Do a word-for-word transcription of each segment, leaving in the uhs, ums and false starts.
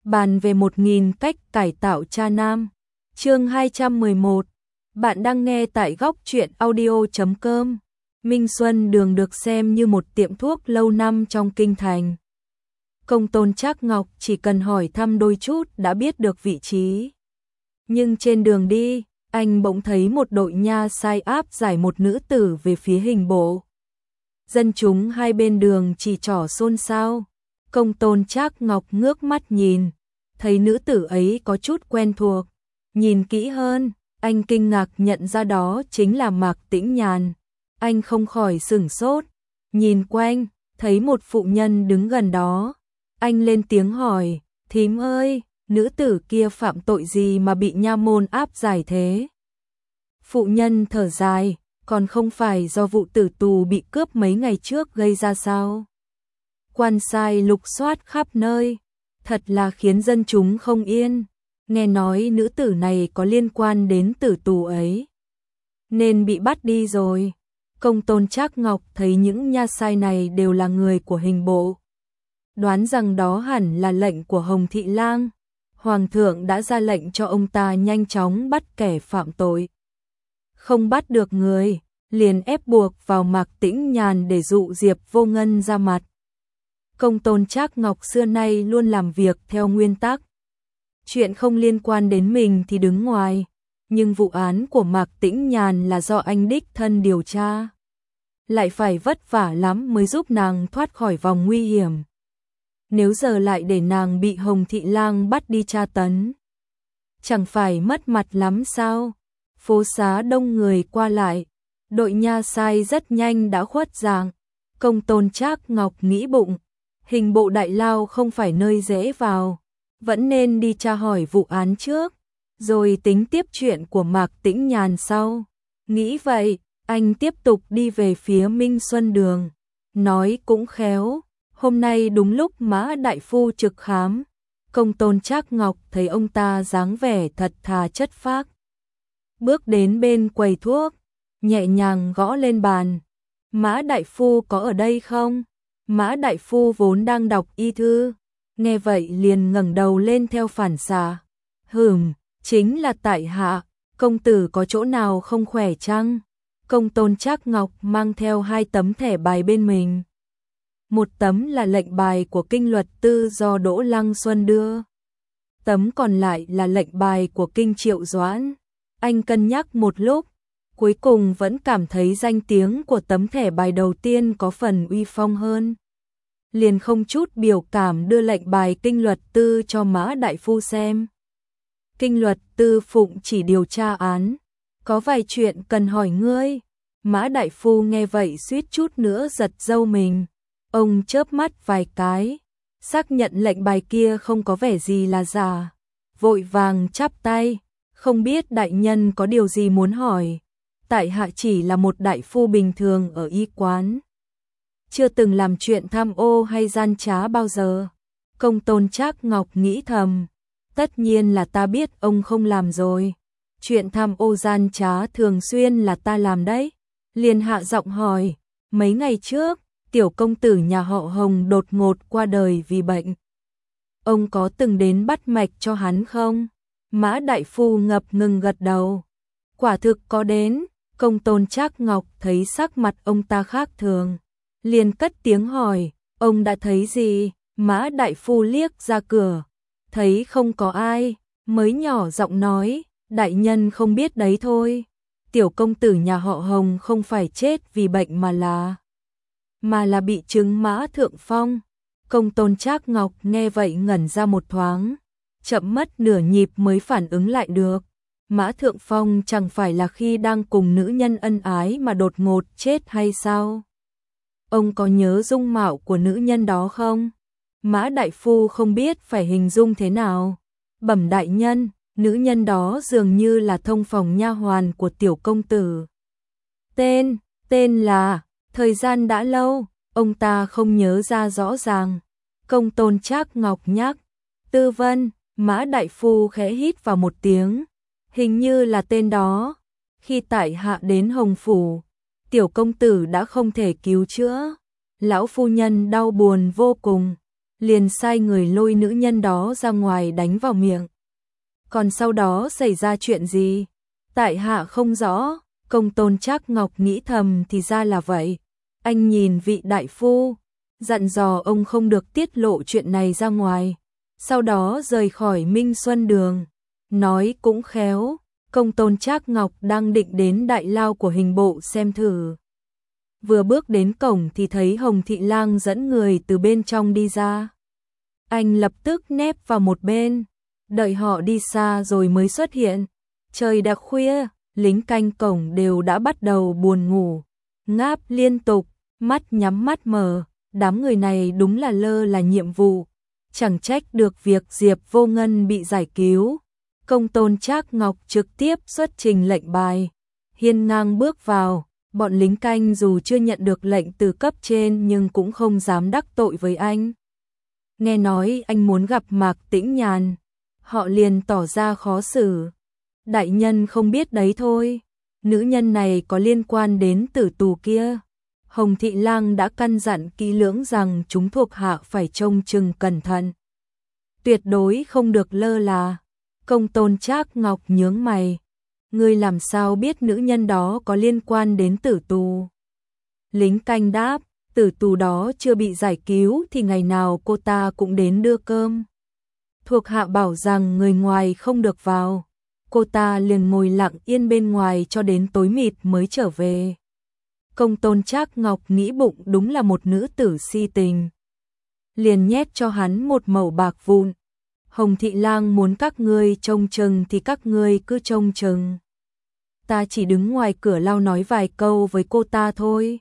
bàn về một nghìn cách cải tạo cha nam. Chương hai trăm mười một. Bạn đang nghe tại góc truyện audio chấm com. Minh Xuân Đường được xem như một tiệm thuốc lâu năm trong kinh thành. Công tôn Trác Ngọc chỉ cần hỏi thăm đôi chút đã biết được vị trí. Nhưng trên đường đi, anh bỗng thấy một đội nha sai áp giải một nữ tử về phía hình bộ. Dân chúng hai bên đường chỉ trỏ xôn xao. Công tôn Trác Ngọc ngước mắt nhìn, thấy nữ tử ấy có chút quen thuộc. Nhìn kỹ hơn, anh kinh ngạc nhận ra đó chính là Mạc Tĩnh Nhàn. Anh không khỏi sửng sốt, nhìn quanh, thấy một phụ nhân đứng gần đó. Anh lên tiếng hỏi, thím ơi, nữ tử kia phạm tội gì mà bị nha môn áp giải thế? Phụ nhân thở dài, còn không phải do vụ tử tù bị cướp mấy ngày trước gây ra sao? Quan sai lục soát khắp nơi, thật là khiến dân chúng không yên. Nghe nói nữ tử này có liên quan đến tử tù ấy, nên bị bắt đi rồi. Công tôn Trác Ngọc thấy những nha sai này đều là người của hình bộ, đoán rằng đó hẳn là lệnh của Hồng Thị Lang. Hoàng thượng đã ra lệnh cho ông ta nhanh chóng bắt kẻ phạm tội. Không bắt được người, liền ép buộc vào Mạc Tĩnh Nhàn để dụ Diệp Vô Ngân ra mặt. Công tôn Trác Ngọc xưa nay luôn làm việc theo nguyên tắc. Chuyện không liên quan đến mình thì đứng ngoài, nhưng vụ án của Mạc Tĩnh Nhàn là do anh đích thân điều tra. Lại phải vất vả lắm mới giúp nàng thoát khỏi vòng nguy hiểm. Nếu giờ lại để nàng bị Hồng Thị Lang bắt đi tra tấn, chẳng phải mất mặt lắm sao? Phố xá đông người qua lại, đội nha sai rất nhanh đã khuất dạng. Công tôn Trác Ngọc nghĩ bụng, hình bộ đại lao không phải nơi dễ vào, vẫn nên đi tra hỏi vụ án trước, rồi tính tiếp chuyện của Mạc Tĩnh Nhàn sau. Nghĩ vậy, anh tiếp tục đi về phía Minh Xuân Đường. Nói cũng khéo, hôm nay đúng lúc Mã đại phu trực khám. Công tôn Trác Ngọc thấy ông ta dáng vẻ thật thà chất phác, bước đến bên quầy thuốc, nhẹ nhàng gõ lên bàn. Mã đại phu có ở đây không? Mã đại phu vốn đang đọc y thư, nghe vậy liền ngẩng đầu lên theo phản xạ. Hừm, chính là tại hạ, công tử có chỗ nào không khỏe chăng? Công tôn Trác Ngọc mang theo hai tấm thẻ bài bên mình. Một tấm là lệnh bài của kinh luật tư do Đỗ Lăng Xuân đưa, tấm còn lại là lệnh bài của kinh Triệu Doãn. Anh cân nhắc một lúc, cuối cùng vẫn cảm thấy danh tiếng của tấm thẻ bài đầu tiên có phần uy phong hơn. Liền không chút biểu cảm đưa lệnh bài kinh luật tư cho Mã đại phu xem. Kinh luật tư phụng chỉ điều tra án, có vài chuyện cần hỏi ngươi. Mã đại phu nghe vậy suýt chút nữa giật râu mình. Ông chớp mắt vài cái, xác nhận lệnh bài kia không có vẻ gì là giả, vội vàng chắp tay, không biết đại nhân có điều gì muốn hỏi. Tại hạ chỉ là một đại phu bình thường ở y quán, chưa từng làm chuyện tham ô hay gian trá bao giờ. Công tôn Trác Ngọc nghĩ thầm, tất nhiên là ta biết ông không làm rồi. Chuyện tham ô gian trá thường xuyên là ta làm đấy. Liền hạ giọng hỏi, mấy ngày trước, tiểu công tử nhà họ Hồng đột ngột qua đời vì bệnh. Ông có từng đến bắt mạch cho hắn không? Mã đại phu ngập ngừng gật đầu. Quả thực có đến. Công tôn Trác Ngọc thấy sắc mặt ông ta khác thường, liền cất tiếng hỏi, ông đã thấy gì? Mã đại phu liếc ra cửa, thấy không có ai, mới nhỏ giọng nói, đại nhân không biết đấy thôi. Tiểu công tử nhà họ Hồng không phải chết vì bệnh mà là mà là bị chứng mã thượng phong. Công tôn Trác Ngọc nghe vậy ngẩn ra một thoáng, chậm mất nửa nhịp mới phản ứng lại được. Mã thượng phong chẳng phải là khi đang cùng nữ nhân ân ái mà đột ngột chết hay sao? Ông có nhớ dung mạo của nữ nhân đó không? Mã đại phu không biết phải hình dung thế nào. Bẩm đại nhân, nữ nhân đó dường như là thông phòng nha hoàn của tiểu công tử. Tên, tên là, thời gian đã lâu, ông ta không nhớ ra rõ ràng. Công tôn Trác Ngọc nhắc, Tư Vân. Mã đại phu khẽ hít vào một tiếng, hình như là tên đó. Khi tại hạ đến Hồng Phủ, tiểu công tử đã không thể cứu chữa. Lão phu nhân đau buồn vô cùng. liền sai người lôi nữ nhân đó ra ngoài đánh vào miệng. Còn sau đó xảy ra chuyện gì? Tại hạ không rõ, Công Tôn Trác Ngọc nghĩ thầm thì ra là vậy. Anh nhìn vị đại phu, dặn dò ông không được tiết lộ chuyện này ra ngoài. Sau đó rời khỏi Minh Xuân Đường. Nói cũng khéo, Công Tôn Trác Ngọc đang định đến đại lao của hình bộ xem thử. Vừa bước đến cổng thì thấy Hồng Thị Lang dẫn người từ bên trong đi ra. Anh lập tức nép vào một bên, đợi họ đi xa rồi mới xuất hiện. Trời đã khuya, lính canh cổng đều đã bắt đầu buồn ngủ, ngáp liên tục, mắt nhắm mắt mở. Đám người này đúng là lơ là nhiệm vụ, chẳng trách được việc Diệp Vô Ngân bị giải cứu. Công Tôn Trác Ngọc trực tiếp xuất trình lệnh bài, hiên ngang bước vào. Bọn lính canh dù chưa nhận được lệnh từ cấp trên nhưng cũng không dám đắc tội với anh. Nghe nói anh muốn gặp Mạc Tĩnh Nhàn, họ liền tỏ ra khó xử. Đại nhân không biết đấy thôi, nữ nhân này có liên quan đến tử tù kia. Hồng Thị Lang đã căn dặn kỹ lưỡng rằng chúng thuộc hạ phải trông chừng cẩn thận, tuyệt đối không được lơ là. Công Tôn Trác Ngọc nhướng mày, ngươi làm sao biết nữ nhân đó có liên quan đến tử tù? Lính canh đáp, tử tù đó chưa bị giải cứu thì ngày nào cô ta cũng đến đưa cơm. Thuộc hạ bảo rằng người ngoài không được vào, cô ta liền ngồi lặng yên bên ngoài cho đến tối mịt mới trở về. Công Tôn Trác Ngọc nghĩ bụng đúng là một nữ tử si tình, liền nhét cho hắn một mẩu bạc vụn. Hồng Thị Lang muốn các ngươi trông chừng thì các ngươi cứ trông chừng. Ta chỉ đứng ngoài cửa lao nói vài câu với cô ta thôi.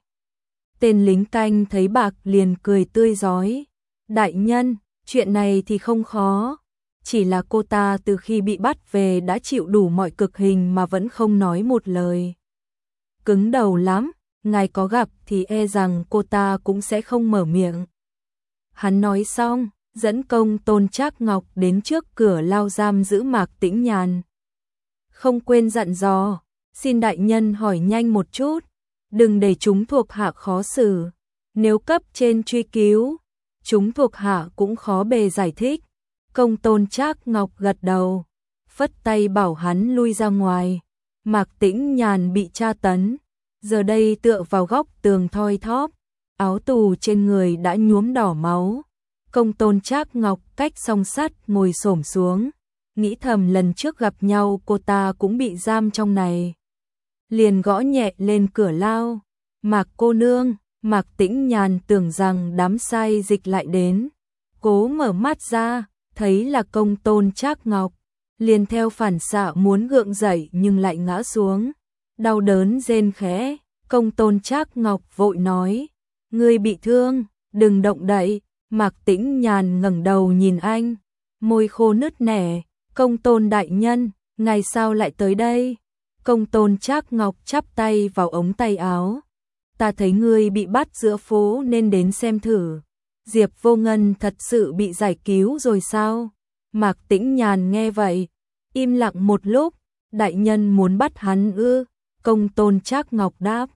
Tên lính canh thấy bạc liền cười tươi rói. Đại nhân, chuyện này thì không khó. Chỉ là cô ta từ khi bị bắt về đã chịu đủ mọi cực hình mà vẫn không nói một lời. Cứng đầu lắm, ngài có gặp thì e rằng cô ta cũng sẽ không mở miệng. Hắn nói xong, dẫn Công Tôn Trác Ngọc đến trước cửa lao giam giữ Mạc Tĩnh Nhàn. Không quên dặn dò, xin đại nhân hỏi nhanh một chút, đừng để chúng thuộc hạ khó xử. Nếu cấp trên truy cứu, chúng thuộc hạ cũng khó bề giải thích. Công Tôn Trác Ngọc gật đầu, phất tay bảo hắn lui ra ngoài. Mạc Tĩnh Nhàn bị tra tấn, giờ đây tựa vào góc tường thoi thóp, áo tù trên người đã nhuốm đỏ máu. Công Tôn Trác Ngọc cách song sắt ngồi xổm xuống, nghĩ thầm lần trước gặp nhau cô ta cũng bị giam trong này. Liền gõ nhẹ lên cửa lao. Mạc cô nương. Mạc Tĩnh Nhàn tưởng rằng đám sai dịch lại đến, cố mở mắt ra, thấy là Công Tôn Trác Ngọc, liền theo phản xạ muốn gượng dậy nhưng lại ngã xuống, đau đớn rên khẽ. Công Tôn Trác Ngọc vội nói, ngươi bị thương, đừng động đậy. Mạc Tĩnh Nhàn ngẩng đầu nhìn anh, môi khô nứt nẻ. Công Tôn đại nhân, ngày sao lại tới đây? Công Tôn Trác Ngọc chắp tay vào ống tay áo. Ta thấy ngươi bị bắt giữa phố nên đến xem thử. Diệp Vô Ngân thật sự bị giải cứu rồi sao? Mạc Tĩnh Nhàn nghe vậy, im lặng một lúc. Đại nhân muốn bắt hắn ư? Công Tôn Trác Ngọc đáp.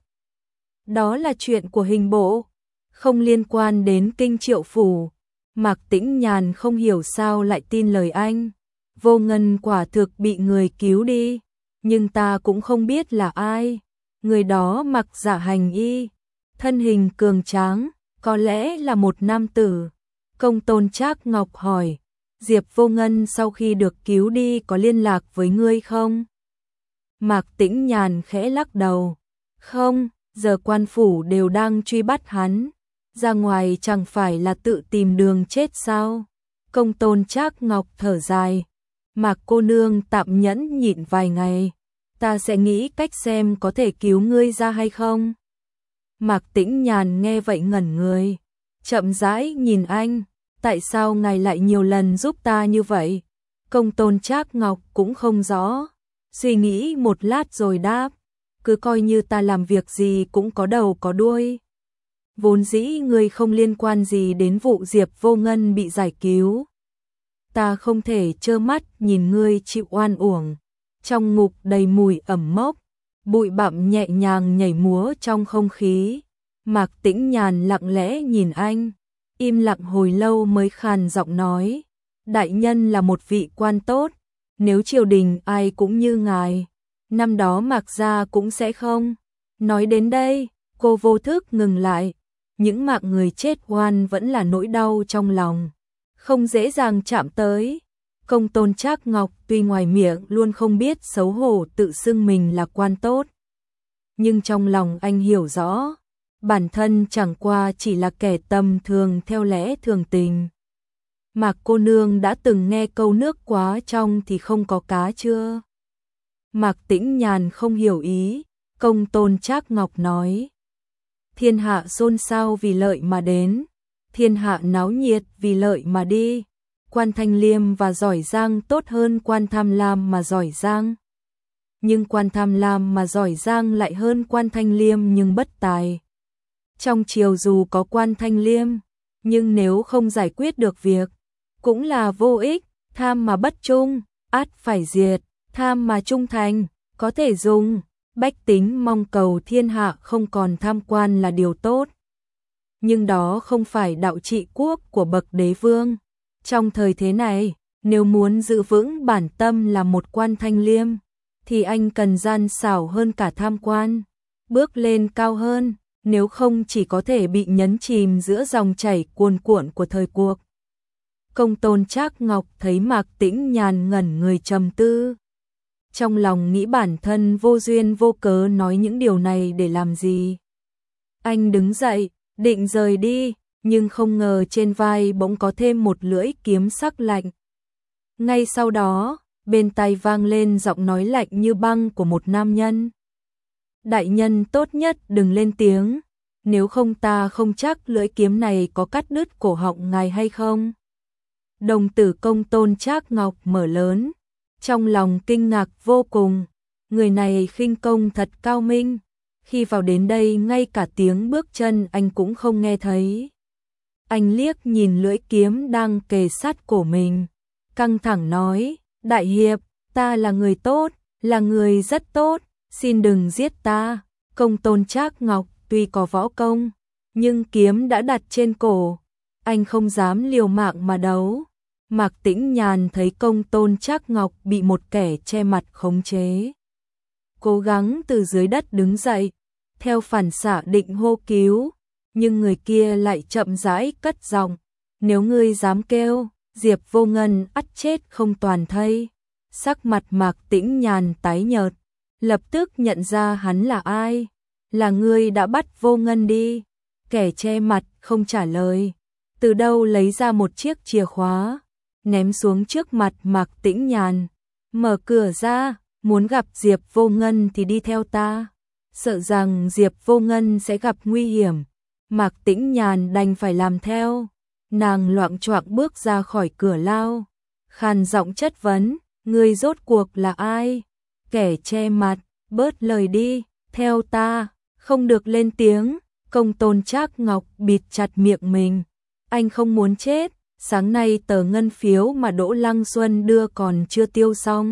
Đó là chuyện của hình bộ, không liên quan đến Kinh Triệu phủ. Mạc Tĩnh Nhàn không hiểu sao lại tin lời anh. Vô Ngân quả thực bị người cứu đi, nhưng ta cũng không biết là ai. Người đó mặc giả hành y, thân hình cường tráng, có lẽ là một nam tử. Công Tôn Trác Ngọc hỏi, Diệp Vô Ngân sau khi được cứu đi có liên lạc với ngươi không? Mạc Tĩnh Nhàn khẽ lắc đầu, không, giờ quan phủ đều đang truy bắt hắn, ra ngoài chẳng phải là tự tìm đường chết sao? Công Tôn Trác Ngọc thở dài, Mạc cô nương tạm nhẫn nhịn vài ngày, ta sẽ nghĩ cách xem có thể cứu ngươi ra hay không. Mạc Tĩnh Nhàn nghe vậy ngẩn người, chậm rãi nhìn anh, tại sao ngài lại nhiều lần giúp ta như vậy? Công Tôn Trác Ngọc cũng không rõ, suy nghĩ một lát rồi đáp, cứ coi như ta làm việc gì cũng có đầu có đuôi. Vốn dĩ ngươi không liên quan gì đến vụ Diệp Vô Ngân bị giải cứu. Ta không thể trơ mắt nhìn ngươi chịu oan uổng. Trong ngục đầy mùi ẩm mốc, bụi bặm nhẹ nhàng nhảy múa trong không khí. Mạc Tĩnh Nhàn lặng lẽ nhìn anh, im lặng hồi lâu mới khàn giọng nói, đại nhân là một vị quan tốt, nếu triều đình ai cũng như ngài, năm đó Mạc gia cũng sẽ không. Nói đến đây, cô vô thức ngừng lại, những mạng người chết oan vẫn là nỗi đau trong lòng, không dễ dàng chạm tới. Công tôn Trác Ngọc tuy ngoài miệng luôn không biết xấu hổ tự xưng mình là quan tốt, nhưng trong lòng anh hiểu rõ, bản thân chẳng qua chỉ là kẻ tầm thường theo lẽ thường tình. Mạc cô nương đã từng nghe câu nước quá trong thì không có cá chưa? Mạc Tĩnh Nhàn không hiểu ý, công tôn Trác Ngọc nói. Thiên hạ xôn xao vì lợi mà đến, thiên hạ náo nhiệt vì lợi mà đi. Quan thanh liêm và giỏi giang tốt hơn quan tham lam mà giỏi giang. Nhưng quan tham lam mà giỏi giang lại hơn quan thanh liêm nhưng bất tài. Trong triều dù có quan thanh liêm, nhưng nếu không giải quyết được việc, cũng là vô ích. Tham mà bất trung, ắt phải diệt, tham mà trung thành, có thể dùng. Bách tính mong cầu thiên hạ không còn tham quan là điều tốt. Nhưng đó không phải đạo trị quốc của bậc đế vương. Trong thời thế này, nếu muốn giữ vững bản tâm là một quan thanh liêm, thì anh cần gian xảo hơn cả tham quan, bước lên cao hơn, nếu không chỉ có thể bị nhấn chìm giữa dòng chảy cuồn cuộn của thời cuộc. Công tôn Trác Ngọc thấy Mạc Tĩnh Nhàn ngẩn người trầm tư. Trong lòng nghĩ bản thân vô duyên vô cớ nói những điều này để làm gì. Anh đứng dậy, định rời đi, nhưng không ngờ trên vai bỗng có thêm một lưỡi kiếm sắc lạnh. Ngay sau đó, bên tai vang lên giọng nói lạnh như băng của một nam nhân. Đại nhân tốt nhất đừng lên tiếng, nếu không ta không chắc lưỡi kiếm này có cắt đứt cổ họng ngài hay không. Đồng tử công tôn Trác Ngọc mở lớn, trong lòng kinh ngạc vô cùng, người này khinh công thật cao minh, khi vào đến đây ngay cả tiếng bước chân anh cũng không nghe thấy. Anh liếc nhìn lưỡi kiếm đang kề sát cổ mình, căng thẳng nói, đại hiệp, ta là người tốt, là người rất tốt, xin đừng giết ta. Công tôn Trác Ngọc tuy có võ công, nhưng kiếm đã đặt trên cổ, anh không dám liều mạng mà đấu. Mạc Tĩnh Nhàn thấy công tôn Trác Ngọc bị một kẻ che mặt khống chế, cố gắng từ dưới đất đứng dậy, theo phản xạ định hô cứu, nhưng người kia lại chậm rãi cất giọng, nếu ngươi dám kêu, Diệp Vô Ngân ắt chết không toàn thây. Sắc mặt Mạc Tĩnh Nhàn tái nhợt, lập tức nhận ra hắn là ai, là ngươi đã bắt Vô Ngân đi. Kẻ che mặt không trả lời, từ đâu lấy ra một chiếc chìa khóa, ném xuống trước mặt Mạc Tĩnh Nhàn, mở cửa ra, muốn gặp Diệp Vô Ngân thì đi theo ta. Sợ rằng Diệp Vô Ngân sẽ gặp nguy hiểm, Mạc Tĩnh Nhàn đành phải làm theo. Nàng loạng choạng bước ra khỏi cửa lao, khàn giọng chất vấn, ngươi rốt cuộc là ai? Kẻ che mặt, bớt lời đi, theo ta, không được lên tiếng. Công tôn Trác Ngọc bịt chặt miệng mình, anh không muốn chết, sáng nay tờ ngân phiếu mà Đỗ Lăng Xuân đưa còn chưa tiêu xong.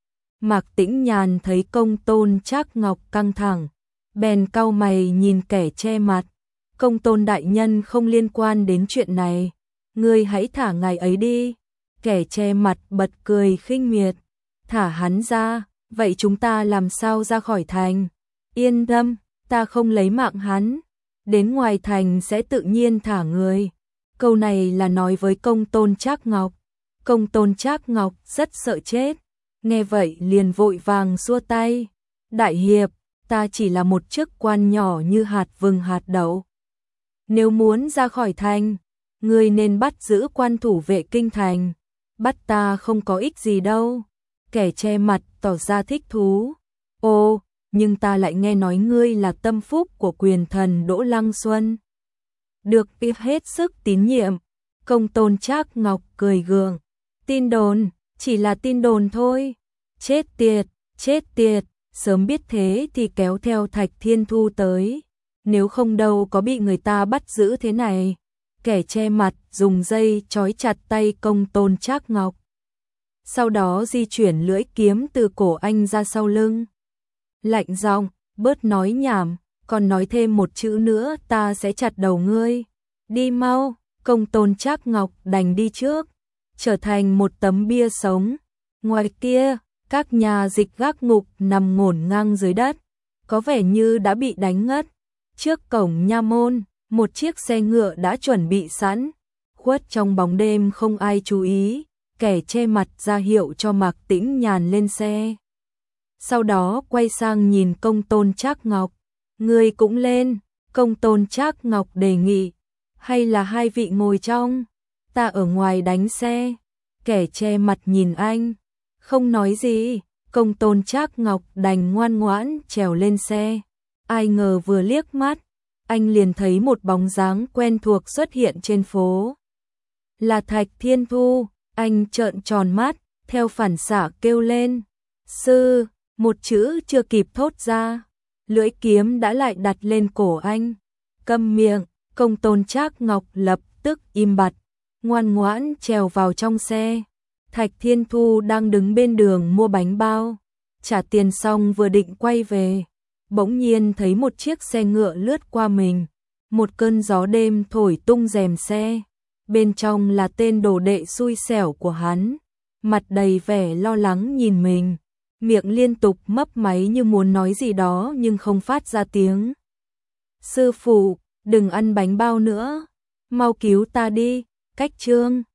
Mạc Tĩnh Nhàn thấy công tôn Trác Ngọc căng thẳng, bèn cau mày nhìn kẻ che mặt. Công tôn đại nhân không liên quan đến chuyện này, ngươi hãy thả ngài ấy đi. Kẻ che mặt bật cười khinh miệt, thả hắn ra, vậy chúng ta làm sao ra khỏi thành? Yên tâm, ta không lấy mạng hắn, đến ngoài thành sẽ tự nhiên thả người. Câu này là nói với công tôn Trác Ngọc. Công tôn Trác Ngọc rất sợ chết, nghe vậy liền vội vàng xua tay. Đại hiệp, ta chỉ là một chức quan nhỏ như hạt vừng hạt đậu. Nếu muốn ra khỏi thành, ngươi nên bắt giữ quan thủ vệ kinh thành, bắt ta không có ích gì đâu. Kẻ che mặt tỏ ra thích thú. Ồ, nhưng ta lại nghe nói ngươi là tâm phúc của quyền thần Đỗ Lăng Xuân, được tiếp hết sức tín nhiệm. Công tôn Trác Ngọc cười gượng, tin đồn, chỉ là tin đồn thôi. Chết tiệt, chết tiệt, sớm biết thế thì kéo theo Thạch Thiên Thu tới, nếu không đâu có bị người ta bắt giữ thế này. Kẻ che mặt dùng dây trói chặt tay công tôn Trác Ngọc, sau đó di chuyển lưỡi kiếm từ cổ anh ra sau lưng. Lạnh giọng, bớt nói nhảm, còn nói thêm một chữ nữa ta sẽ chặt đầu ngươi. Đi mau. Công Tôn Trác Ngọc đành đi trước, trở thành một tấm bia sống. Ngoài kia, các nhà dịch gác ngục nằm ngổn ngang dưới đất, có vẻ như đã bị đánh ngất. Trước cổng nha môn, một chiếc xe ngựa đã chuẩn bị sẵn, khuất trong bóng đêm không ai chú ý, kẻ che mặt ra hiệu cho Mạc Tĩnh Nhàn lên xe. Sau đó quay sang nhìn Công Tôn Trác Ngọc, "Ngươi cũng lên." Công Tôn Trác Ngọc đề nghị, "Hay là hai vị ngồi trong, ta ở ngoài đánh xe." Kẻ che mặt nhìn anh, không nói gì. Công Tôn Trác Ngọc đành ngoan ngoãn trèo lên xe. Ai ngờ vừa liếc mắt, anh liền thấy một bóng dáng quen thuộc xuất hiện trên phố. Là Thạch Thiên Thu. Anh trợn tròn mắt, theo phản xạ kêu lên, "Sư!" Một chữ chưa kịp thốt ra, lưỡi kiếm đã lại đặt lên cổ anh. "Câm miệng!" Công Tôn Trác Ngọc lập tức im bặt, ngoan ngoãn trèo vào trong xe. Thạch Thiên Thu đang đứng bên đường mua bánh bao, trả tiền xong vừa định quay về, bỗng nhiên thấy một chiếc xe ngựa lướt qua mình. Một cơn gió đêm thổi tung rèm xe, bên trong là tên đồ đệ xui xẻo của hắn, mặt đầy vẻ lo lắng nhìn mình, miệng liên tục mấp máy như muốn nói gì đó nhưng không phát ra tiếng. "Sư phụ, đừng ăn bánh bao nữa, mau cứu ta đi." Cách chương